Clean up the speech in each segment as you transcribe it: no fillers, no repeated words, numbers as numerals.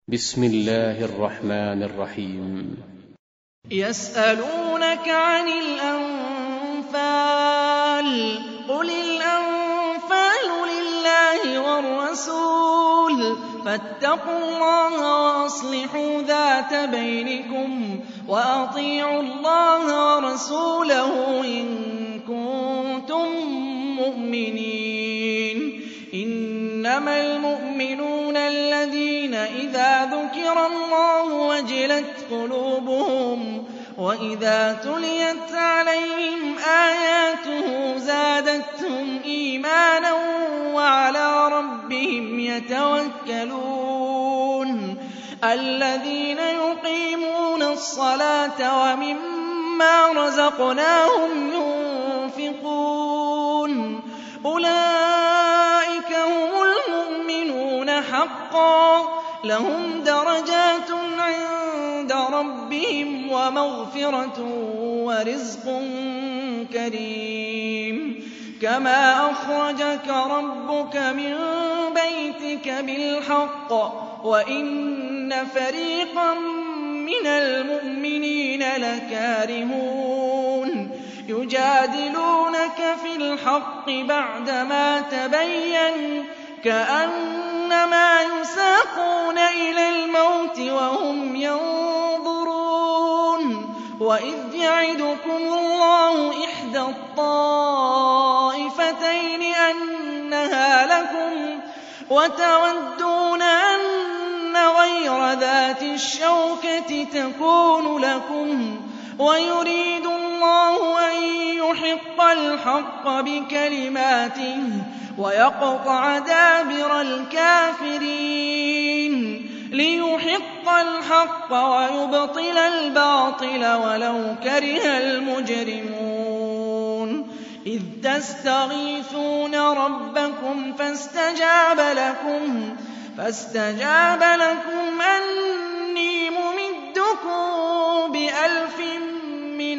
بسم الله الرحمن الرحيم. يسألونك عن الأنفال قل الأنفال لله والرسول فاتقوا الله وأصلحوا ذات بينكم وأطيعوا الله ورسوله إن كنتم مؤمنين. إنما المؤمنون الذين إذا ذكر الله وجلت قلوبهم وإذا تليت عليهم آياته زادتهم إيمانا وعلى ربهم يتوكلون. الذين يقيمون الصلاة ومما رزقناهم ينفقون أولئك هم المؤمنون حقا لهم درجات عند ربهم ومغفرة ورزق كريم. كما أخرجك ربك من بيتك بالحق وإن فريقا من المؤمنين لكارهون يجادلونك في الحق بعدما تبين كأنما يساقون إلى الموت وهم ينظرون. وإذ يعدكم الله إحدى الطائفتين أنها لكم وتودون أن غير ذات الشوكة تكون لكم ويريد الله أن يحق الحق بكلماته ويقطع دابر الكافرين ليحق الحق ويبطل الباطل ولو كره المجرمون. إذ تستغيثون ربكم فاستجاب لكم أني ممدكم ب1000 من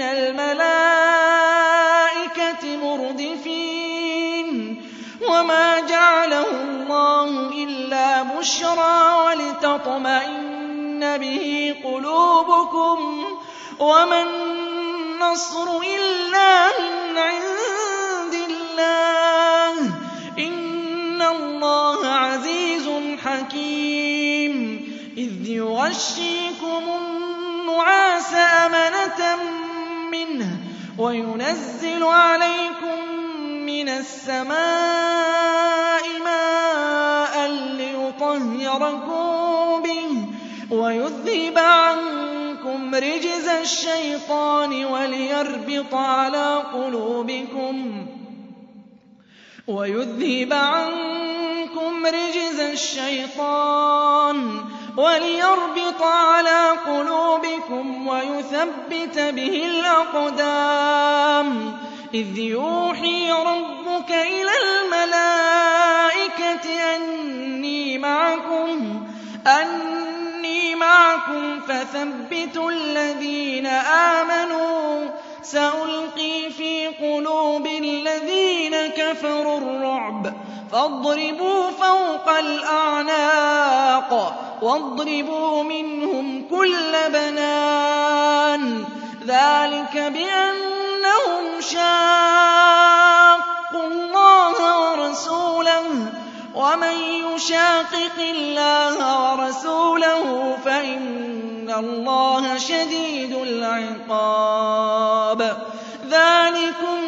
الملائكة مردفين. وما جعله الله إلا بشرى ولتطمئن به قلوبكم وما النصر إلا من عند الله إن الله عزيز حكيم. إذ يغشيكم النعاس أمنة منه وينزل عليكم من السماء ماء ليطهركم به ويذهب عنكم رجز الشيطان وليربط على قلوبكم ويثبت به الأقدام. إذ يوحي ربك إلى الملائكة أني معكم فثبتوا الذين آمنوا سألقي في قلوب الذين كفروا الرعب فاضربوا فوق الأعناق واضربوا منهم كل بنان. ذلك بأنهم شاقوا الله ورسوله ومن يشاقق الله ورسوله فإن الله شديد العقاب. ذلكم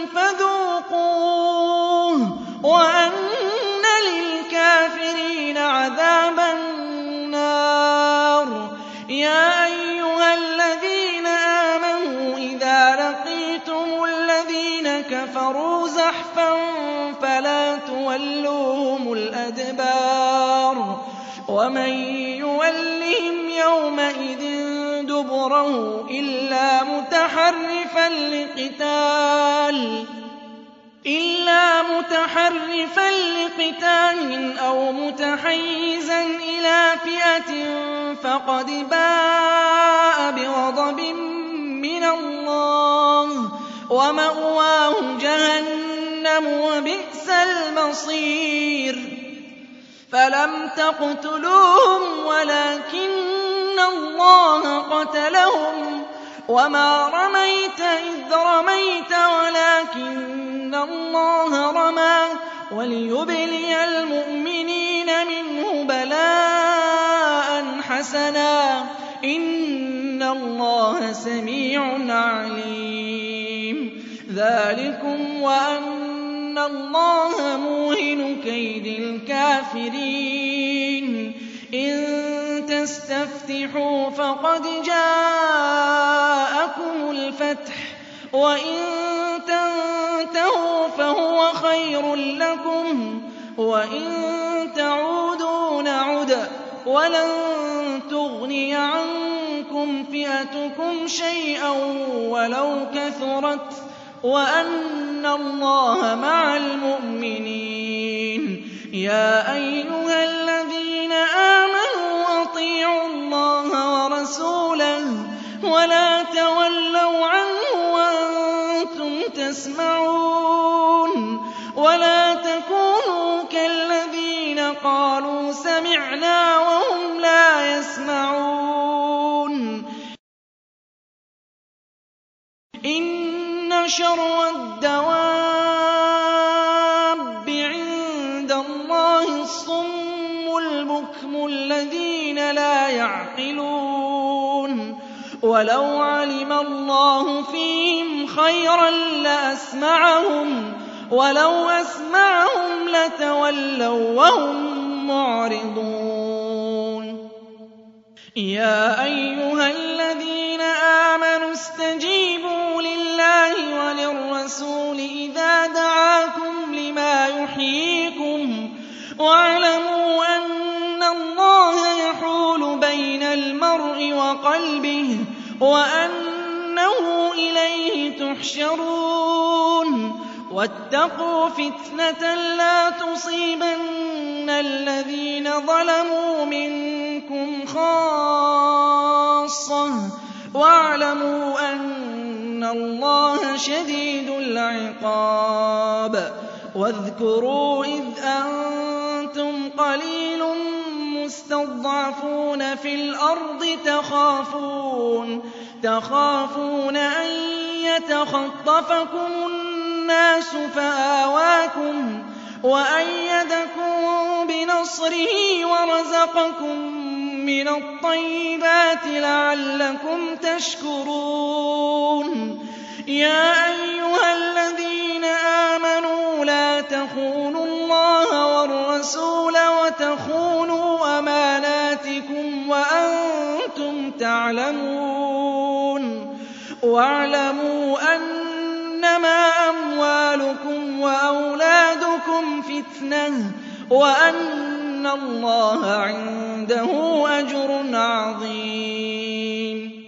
فذوقوه وأن للكافرين عذاب النار. يا أيها الذين آمنوا إذا لقيتم الذين كفروا زحفا فلا تولوهم الأدبار ومن يولهم يومئذ دبره إلا متحرفا لقتال أو متحيزا إلى فئة فقد باء بغضب من الله ومأواه جهنم وبئس المصير. فلم تقتلوهم ولكن وَقَتَلَهُمْ وَمَا رَمَيْتَ إِذْ رَمَيْتَ وَلَٰكِنَّ اللَّهَ رَمَىٰ وَلِيُبْلِيَ الْمُؤْمِنِينَ مِنْهُ بَلَاءً حَسَنًا ۚ إِنَّ اللَّهَ سَمِيعٌ عَلِيمٌ. ذَٰلِكُمْ وَأَنَّ اللَّهَ مُوهِنُ كَيْدِ الْكَافِرِينَ. إِن تَسْتَفْتِحُوا فَقَدْ جَاءَكُمُ الْفَتْحُ وَإِن تَنتَهُوا فَهُوَ خَيْرٌ لَّكُمْ وَإِن تَعُودُوا نَعُدْ وَلَن تُغْنِيَ عَنكُمْ فِئَتُكُمْ شَيْئًا وَلَوْ كَثُرَتْ وَأَنَّ اللَّهَ مَعَ الْمُؤْمِنِينَ. يَا أَيُّهَا الَّذِينَ آمَنُوا أَطِيعُوا اللَّهَ وَرَسُولَهُ وَلَا تَوَلَّوْا عَنْهُ وَأَنتُمْ تَسْمَعُونَ. وَلَا تَكُونُوا كَالَّذِينَ قَالُوا سَمِعْنَا وَهُمْ لَا يَسْمَعُونَ. إِنَّ شَرَّ الدَّوَابِّ عِندَ اللَّهِ الصُّمُّ الْبُكْمُ الَّذِينَ لَا يَعْقِلُونَ. وَلَوْ عَلِمَ اللَّهُ فِيهِمْ خَيْرًا لَّأَسْمَعَهُمْ وَلَوْ أَسْمَعَهُمْ لَتَوَلَّوا وَّهُم مُّعْرِضُونَ. يَا أَيُّهَا الَّذِينَ آمَنُوا اسْتَجِيبُوا لِلَّهِ وَلِلرَّسُولِ إِذَا دَعَاكُمْ لِمَا يُحْيِيكُمْ وَاعْلَمُوا أَنَّ اللَّهَ يَحُولُ بَيْنَ الْمَرْءِ وَقَلْبِهِ وَأَنَّهُ إِلَيْهِ تُحْشَرُونَ. وَاتَّقُوا فِتْنَةً لَّا تُصِيبَنَّ الَّذِينَ ظَلَمُوا مِنكُمْ خَاصَّةً وَاعْلَمُوا أَنَّ اللَّهَ شَدِيدُ الْعِقَابِ. وَاذْكُرُوا إِذْ أَنتُمْ قَلِيلٌ مُّسْتَضْعَفُونَ فِي الْأَرْضِ تَخَافُونَ أَن يَتَخَطَّفَكُمُ النَّاسُ فَآوَاكُمْ وَأَيَّدَكُم بِنَصْرِهِ وَرَزَقَكُم مِّنَ الطَّيِّبَاتِ لَعَلَّكُمْ تَشْكُرُونَ. يَا أَيُّهَا الَّذِينَ آمَنُوا لَا تَخُونُوا اللَّهَ وَالرَّسُولَ وَتَخُونُوا أَمَانَاتِكُمْ وَأَنتُمْ تَعْلَمُونَ. وَاعْلَمُوا أَنَّمَا أَمْوَالُكُمْ وَأَوْلَادُكُمْ فِتْنَةٌ وَأَنَّ اللَّهَ عِندَهُ أَجْرٌ عَظِيمٌ.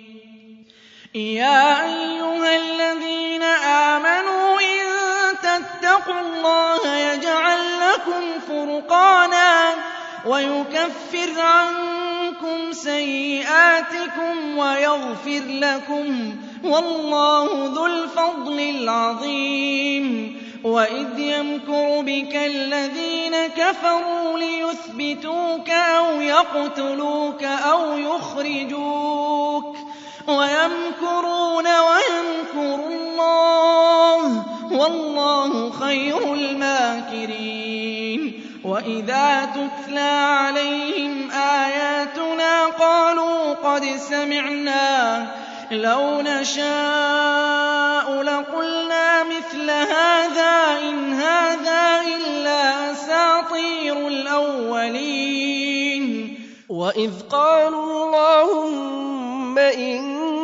يَا أَيُّهَا الَّذِينَ آمَنُوا إِن تَتَّقُوا اللَّهَ يَجْعَل لَّكُمْ فُرْقَانًا وَيُكَفِّرْ عَنكُمْ سَيِّئَاتِكُمْ وَيَغْفِرْ لَكُمْ ۗ وَاللَّهُ ذُو الْفَضْلِ الْعَظِيمِ. وَإِذْ يَمْكُرُ بِكَ الَّذِينَ كَفَرُوا لِيُثْبِتُوكَ أَوْ يَقْتُلُوكَ أَوْ يُخْرِجُوكَ وَيَمْكُرُونَ وَيَمْكُرُ اللَّهُ وَاللَّهُ خَيْرُ الْمَاكِرِينَ. وَإِذَا تُتْلَىٰ عَلَيْهِمْ آيَاتُنَا قَالُوا قَدْ سَمِعْنَا لَوْ نَشَاءُ لَقُلْنَا مِثْلَ هَٰذَا إِنْ هَٰذَا إِلَّا أَسَاطِيرُ الْأَوَّلِينَ. وَإِذْ قَالُوا اللَّهُمَّ إِن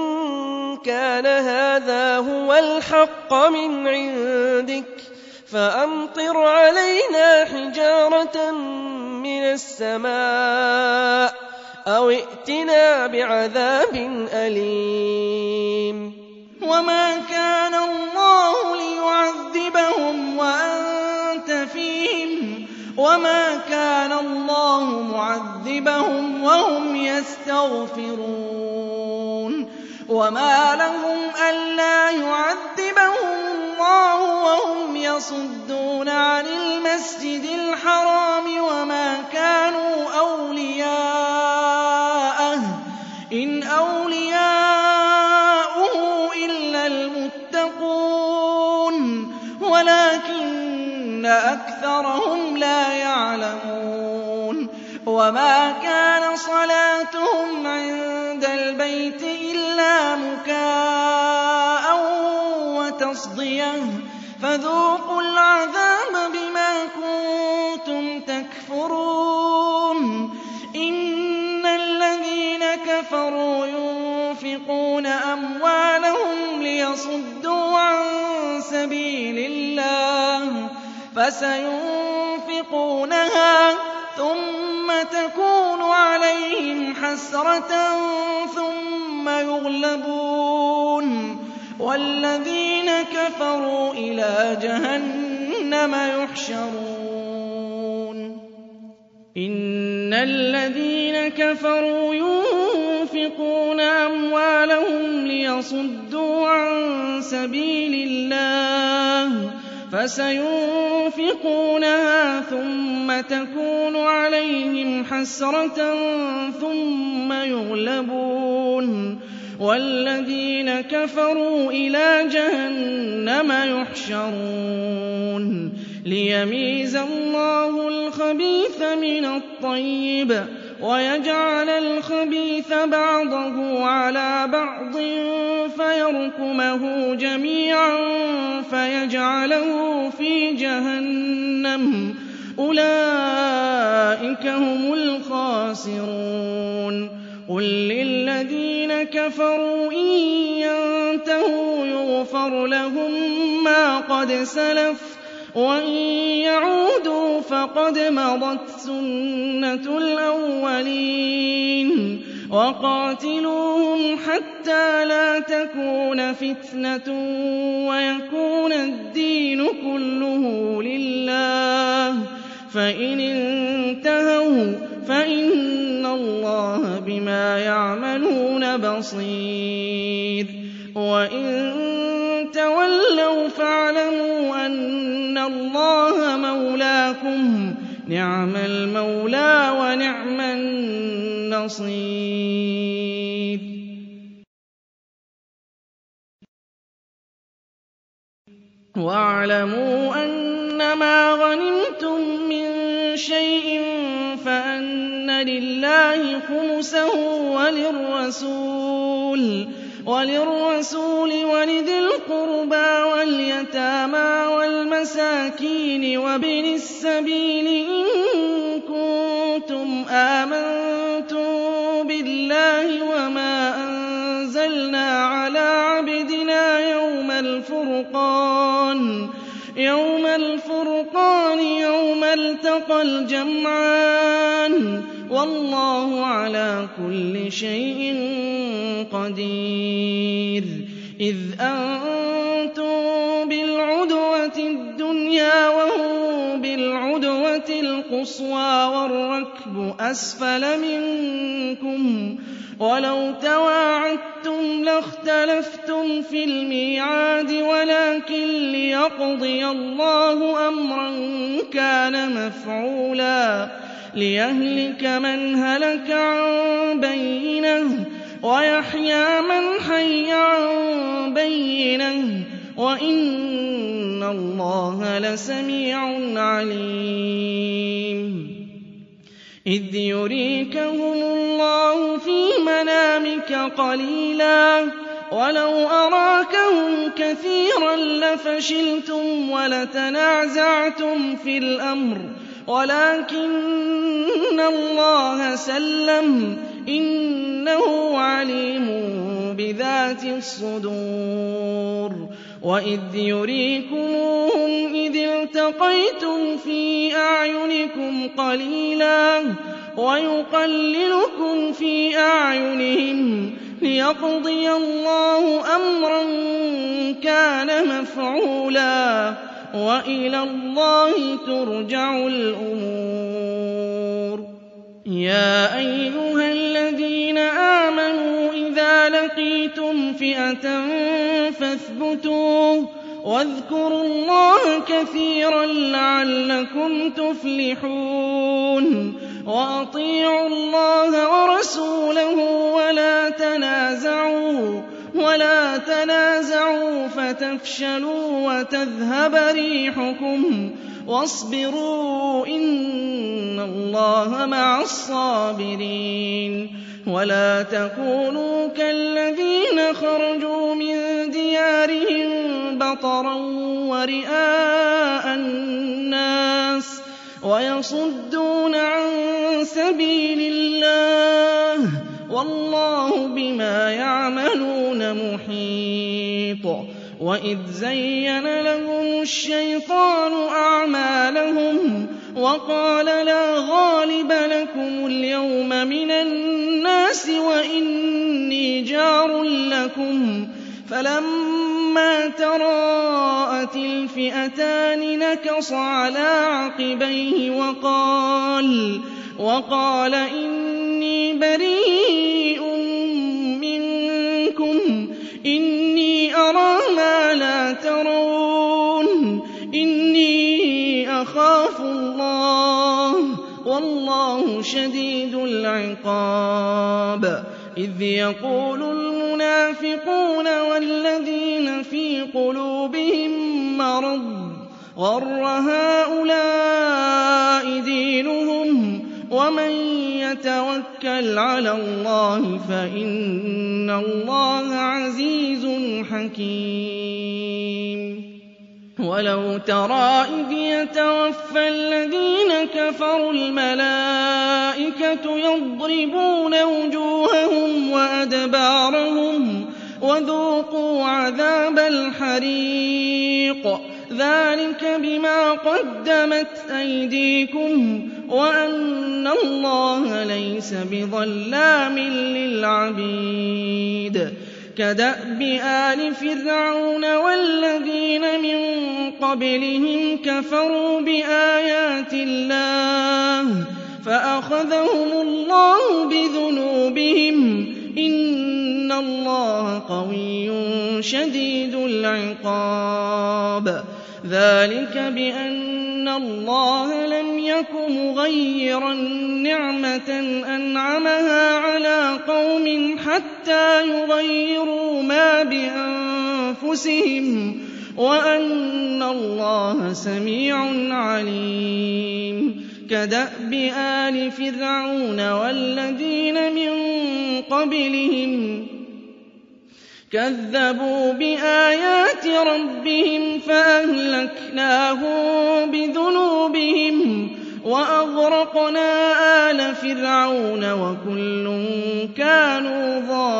كَانَ هَٰذَا هُوَ الْحَقَّ مِنْ عِندِكَ فَأَمْطِرْ عَلَيْنَا حِجَارَةً مِّنَ السَّمَاءِ أَوِ ائْتِنَا بِعَذَابٍ أَلِيمٍ. وَمَا كَانَ اللَّهُ لِيُعَذِّبَهُمْ وَأَنتَ فِيهِمْ وَمَا كَانَ اللَّهُ مُعَذِّبَهُمْ وَهُمْ يَسْتَغْفِرُونَ. وَمَا لَهُمْ أَلَّا يُعَذِّبَهُمُ اللَّهُ وَهُمْ يَصُدُّونَ عَنِ الْمَسْجِدِ الْحَرَامِ وَمَا كَانُوا أَوْلِيَاءَهُ إِنْ أَوْلِيَاؤُهُ وما كان صلاتهم عند البيت إلا مكاء وتصدية فذوقوا العذاب بما كنتم تكفرون إن الذين كفروا ينفقون أموالهم ليصدوا عن سبيل الله فسينفقونها ثم تكون عليهم حسرة ثم يغلبون والذين كفروا إلى جهنم يحشرون إن الذين كفروا ينفقون أموالهم ليصدوا عن سبيل الله فسينفقونها ثم تكون عليهم حسرة ثم يغلبون والذين كفروا إلى جهنم يحشرون ليميز الله الخبيث من الطيب ويجعل الخبيث بعضه على بعض فيركمه جميعا فيجعله في جهنم أولئك هم الخاسرون قل للذين كفروا إن ينتهوا يغفر لهم ما قد سلف وإن يعودوا فقد مضت سنة الأولين وقاتلوهم حتى لا تكون فتنة ويكون الدين كله لله فإن انتهوا فإن الله بما يعملون بصير وإن تولوا فاعلموا أن الله مولاكم نعم المولى ونعم النصير واعلموا أنما غنمتم من شيء فأن لله خمسه وللرسول ولذي القربى واليتامى والمساكين وابن السبيل إن كنتم آمنتم بالله وما أنزلنا على عبدنا يوم الفرقان يوم التقى الجمعان والله على كل شيء قدير إذ أنتم بالعدوة الدنيا وهم بالعدوة القصوى والركب أسفل منكم ولو تواعدتم لاختلفتم في الميعاد ولكن ليقضي الله أمرا كان مفعولا ليهلك من هلك عن بينه ويحيى من حي عن بينه وإن الله لسميع عليم إذ يريكهم الله في منامك قليلا ولو أراكهم كثيرا لفشلتم ولتنازعتم في الأمر ولكن الله سلم إنه عليم بذات الصدور وإذ يريكموهم إذ التقيتم في أعينكم قليلا ويقللكم في أعينهم ليقضي الله أمرا كان مفعولا وإلى الله ترجع الأمور يا أيها الذين آمنوا إذا لقيتم فئة فاثبتوا واذكروا الله كثيرا لعلكم تفلحون وأطيعوا الله ورسوله ولا تنازعوا فتفشلوا وتذهب ريحكم وَاصْبِرُوا إِنَّ اللَّهَ مَعَ الصَّابِرِينَ وَلَا تَكُونُوا كَالَّذِينَ خَرَجُوا مِن دِيَارِهِم بَطَرًا وَرِئَاءَ النَّاسِ وَيَصُدُّونَ عَن سَبِيلِ اللَّهِ وَاللَّهُ بِمَا يَعْمَلُونَ مُحِيطٌ وَإِذْ زَيَّنَ لَهُمُ الشَّيْطَانُ أَعْمَالَهُمْ وَقَالَ لَا غَالِبَ لَكُمُ الْيَوْمَ مِنَ النَّاسِ وَإِنِّي جَارٌ لَّكُمْ فَلَمَّا تَرَاءَتِ الْفِئَتَانِ نَكَصَ عَلَىٰ عَقِبَيْهِ وَقَالَ إِنِّي بَرِيءٌ مِّنكُمْ إِنِّي أَرَىٰ مَا لَا تَرَوْنَ إِنِّي أَخَافُ اللَّهَ وَاللَّهُ شَدِيدُ الْعِقَابِ إِذْ يَقُولُ الْمُنَافِقُونَ وَالَّذِينَ فِي قُلُوبِهِم مَّرَضٌ غَرَّ هَٰؤُلَاءِ دِينُهُمْ وَمَن يَتَوَكَّلْ عَلَى اللَّهِ فَإِنَّ اللَّهَ عَزِيزٌ حَكِيمٌ وَلَوْ تَرَىٰ إِذْ يَتَوَفَّى الَّذِينَ كَفَرُوا الْمَلَائِكَةُ يَضْرِبُونَ وُجُوهَهُمْ وَأَدْبَارَهُمْ وَذُوقُوا عَذَابَ الْحَرِيقِ ذَٰلِكَ بِمَا قَدَّمَتْ أَيْدِيكُمْ وَأَنَّ اللَّهَ لَيْسَ بِظَلَّامٍ لِّلْعَبِيدِ كَدَأْبِ آلِ فِرْعَوْنَ وَالَّذِينَ مِن قَبْلِهِمْ كَفَرُوا بِآيَاتِ اللَّهِ فَأَخَذَهُمُ اللَّهُ بِذُنُوبِهِمْ إِنَّ اللَّهَ قَوِيٌّ شَدِيدُ الْعِقَابِ ذَٰلِكَ بِأَنَّ اللَّهَ لَمْ يَكُ مُغَيِّرًا نِّعْمَةً أَنْعَمَهَا عَلَىٰ قَوْمٍ حَتَّىٰ يُغَيِّرُوا مَا بِأَنفُسِهِمْ وَأَنَّ اللَّهَ سَمِيعٌ عَلِيمٌ كَدَأْبِ آلِ فِرْعَوْنَ وَالَّذِينَ مِن قَبْلِهِمْ كَذَّبُوا بِآيَاتِ رَبِّهِمْ فَأَهْلَكْنَاهُم بِذُنُوبِهِمْ وَأَغْرَقْنَا آلَ فِرْعَوْنَ وَكُلٌّ كَانُوا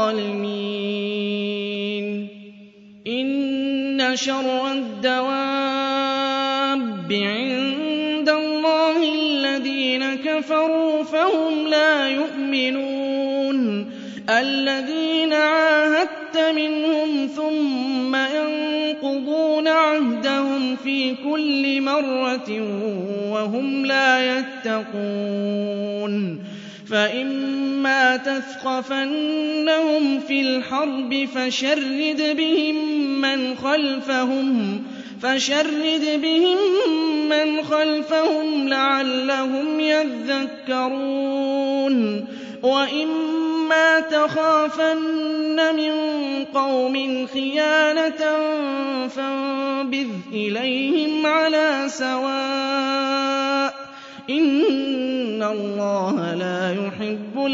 ظَالِمِينَ إِنَّ شَرَّ الدَّوَابِّ عِندَ اللَّهِ الَّذِينَ كَفَرُوا فَهُمْ لَا يُؤْمِنُونَ الَّذِينَ عَاهَدتَّ مِنْهُمْ ثُمَّ يَنقُضُونَ عَهْدَهُمْ فِي كُلِّ مَرَّةٍ وَهُمْ لَا يَتَّقُونَ فَإِمَّا تَثْقَفَنَّهُمْ فِي الْحَرْبِ فَشَرِّدْ بِهِم مَّنْ خَلْفَهُمْ لَعَلَّهُمْ يَذَّكَّرُونَ وَإِمَّا تَخَافَنَّ مِن قَوْمٍ خِيَانَةً فَانبِذْ إِلَيْهِمْ عَلَىٰ سَوَاءٍ ۚ إِنَّ اللَّهَ لَا يُحِبُّ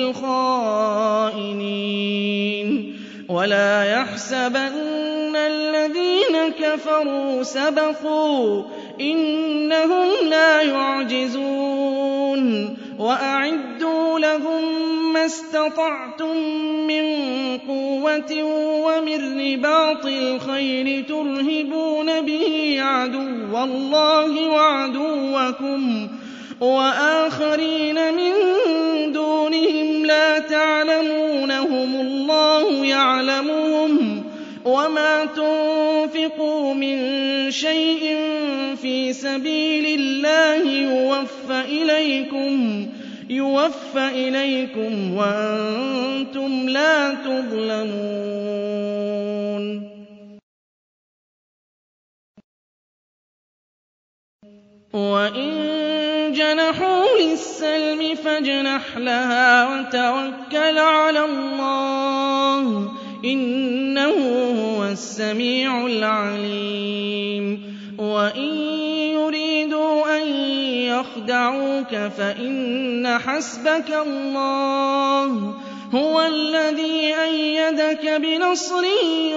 الْخَائِنِينَ وَلَا يَحْسَبَنَّ الَّذِينَ كَفَرُوا سَبَقُوا ۚ إِنَّهُمْ لَا يُعْجِزُونَ وَأَعِدُّوا لَهُم مَّا اسْتَطَعْتُم مِّن قُوَّةٍ وَمِن رِّبَاطِ الْخَيْلِ تُرْهِبُونَ بِهِ عَدُوَّ اللَّهِ وَعَدُوَّكُمْ وَآخَرِينَ مِن دُونِهِمْ لَا تَعْلَمُونَهُمُ اللَّهُ يَعْلَمُهُمْ ۚ وَمَا تُنفِقُوا مِن شَيْءٍ فِي سَبِيلِ اللَّهِ يُوَفَّ إِلَيْكُمْ وَأَنتُمْ لَا تُظْلَمُونَ وَإِن جَنَحُوا لِلسَّلْمِ فَاجْنَحْ لَهَا وَتَوَكَّلْ عَلَى اللَّهِ ۚ إِنَّهُ هُوَ السَّمِيعُ الْعَلِيمُ وَإِن يُرِيدُوا يخدعوك فإن حسبك الله هو الذي أيدك بنصره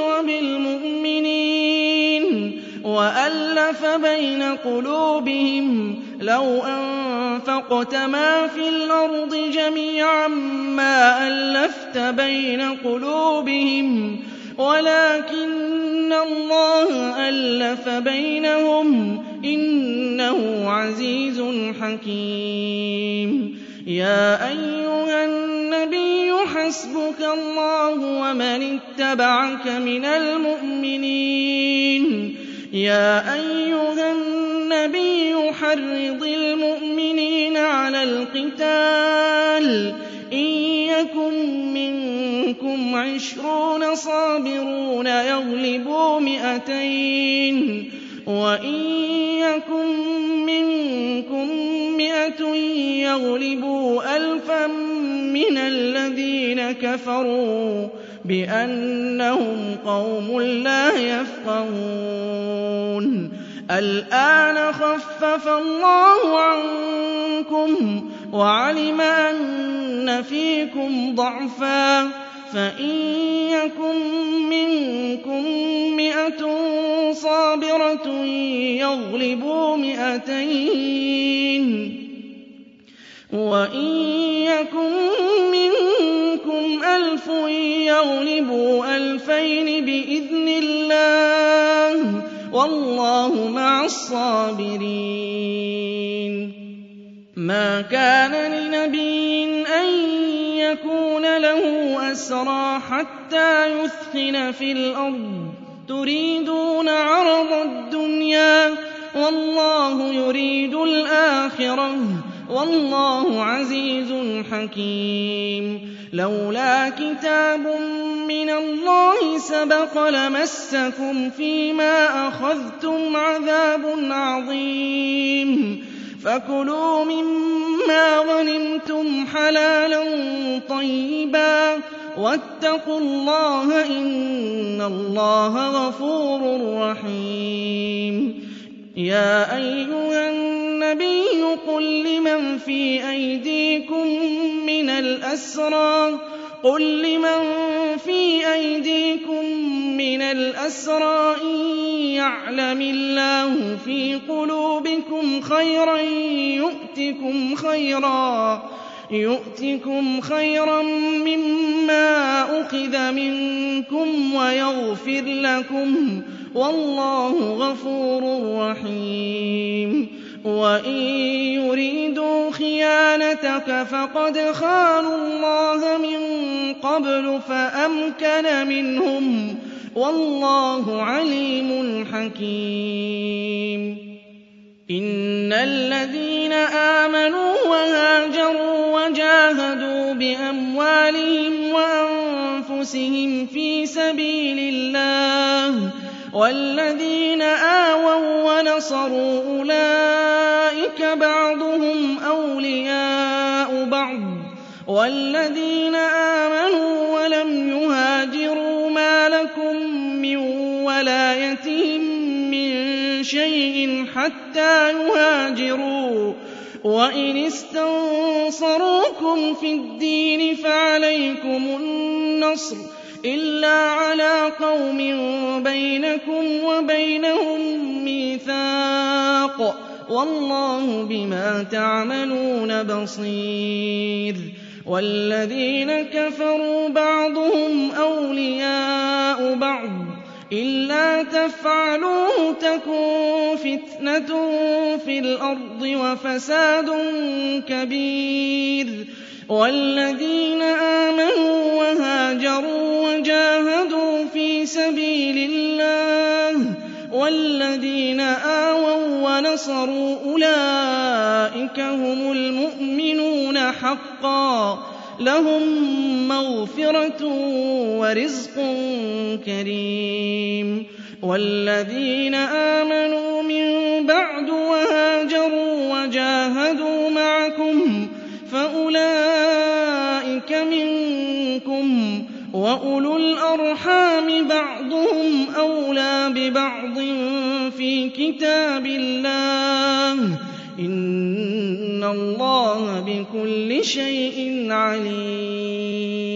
وبالمؤمنين وألف بين قلوبهم لو أنفقت ما في الأرض جميعا ما ألفت بين قلوبهم ولكن الله ألف بينهم إنه عزيز حكيم. يا أيها النبي حسبك الله ومن اتبعك من المؤمنين. يا أيها النبي حرض المؤمنين على القتال إن يكن منكم 20 صابرون يغلبوا 200 وإن يكن منكم 100 يغلبوا 1000 من الذين كفروا بأنهم قوم لا يفقهون. الآن خفف الله عنكم وعلم أن فيكم ضعفا فإن يكن منكم 100 صابرة يغلبوا 200 وإن يكن منكم 1000 يغلبوا 2000 بإذن الله والله مع الصابرين. ما كان لنبي أن يكون له أسرى حتى يثخن في الأرض تريدون عرض الدنيا والله يريد الآخرة والله عزيز حكيم. لولا كتاب من الله سبق لمسكم فيما أخذتم عذاب عظيم فكلوا مما غنمتم حلالا طيبا واتقوا الله إن الله غفور رحيم. يا أيها النبي قل لمن في أيديكم من الأسرى إن يعلم الله في قلوبكم خيرا يؤتكم خيرا مما أخذ منكم ويغفر لكم والله غفور رحيم. وإن يريدوا خيانتك فقد خانوا الله من قبل فأمكن منهم والله عليم حكيم. إن الذين آمنوا وهاجروا وجاهدوا بأموالهم وأنفسهم في سبيل الله والذين آووا ونصروا أولئك بعضهم أولياء بعض والذين آمنوا ولم يهاجروا ما لكم من ولايتهم من شيء حتى يهاجروا وإن استنصروكم في الدين فعليكم النصر إلا على قوم بينكم وبينهم ميثاق والله بما تعملون بصير. والذين كفروا بعضهم أولياء بعض إلا تفعلوه تكن فتنة في الأرض وفساد كبير. والذين آمنوا وهاجروا وجاهدوا في سبيل الله والذين آووا ونصروا أولئك هم المؤمنون حقا لهم مغفرة ورزق كريم. والذين آمنوا من بعد وهاجروا وجاهدوا معكم فأولئك منكم وأولو الأرحام بعضهم أولى ببعض في كتاب الله إن اللَّهَ بِكُلِّ شَيْءٍ عَلِيمٌ